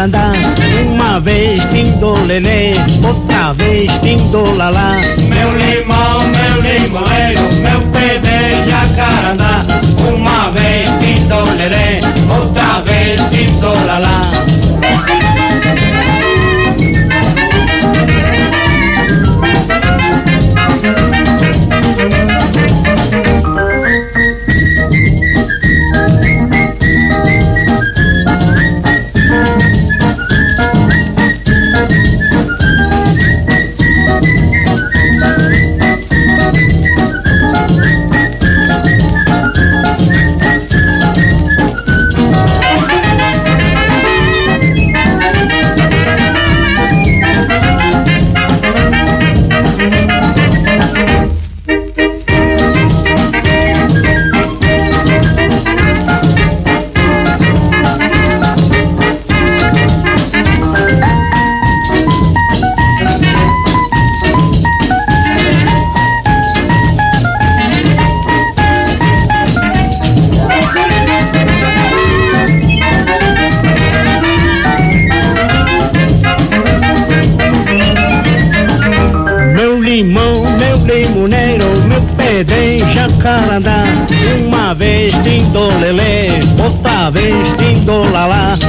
jacarandá. Uma vez tindolelê, outra vez tindolalá. Meu limoeiro, meu pé de jacarandá. Uma vez tindolelê, outra vez tindolalá. Jacarandá, uma vez tindolelê, outra vez tindolalá.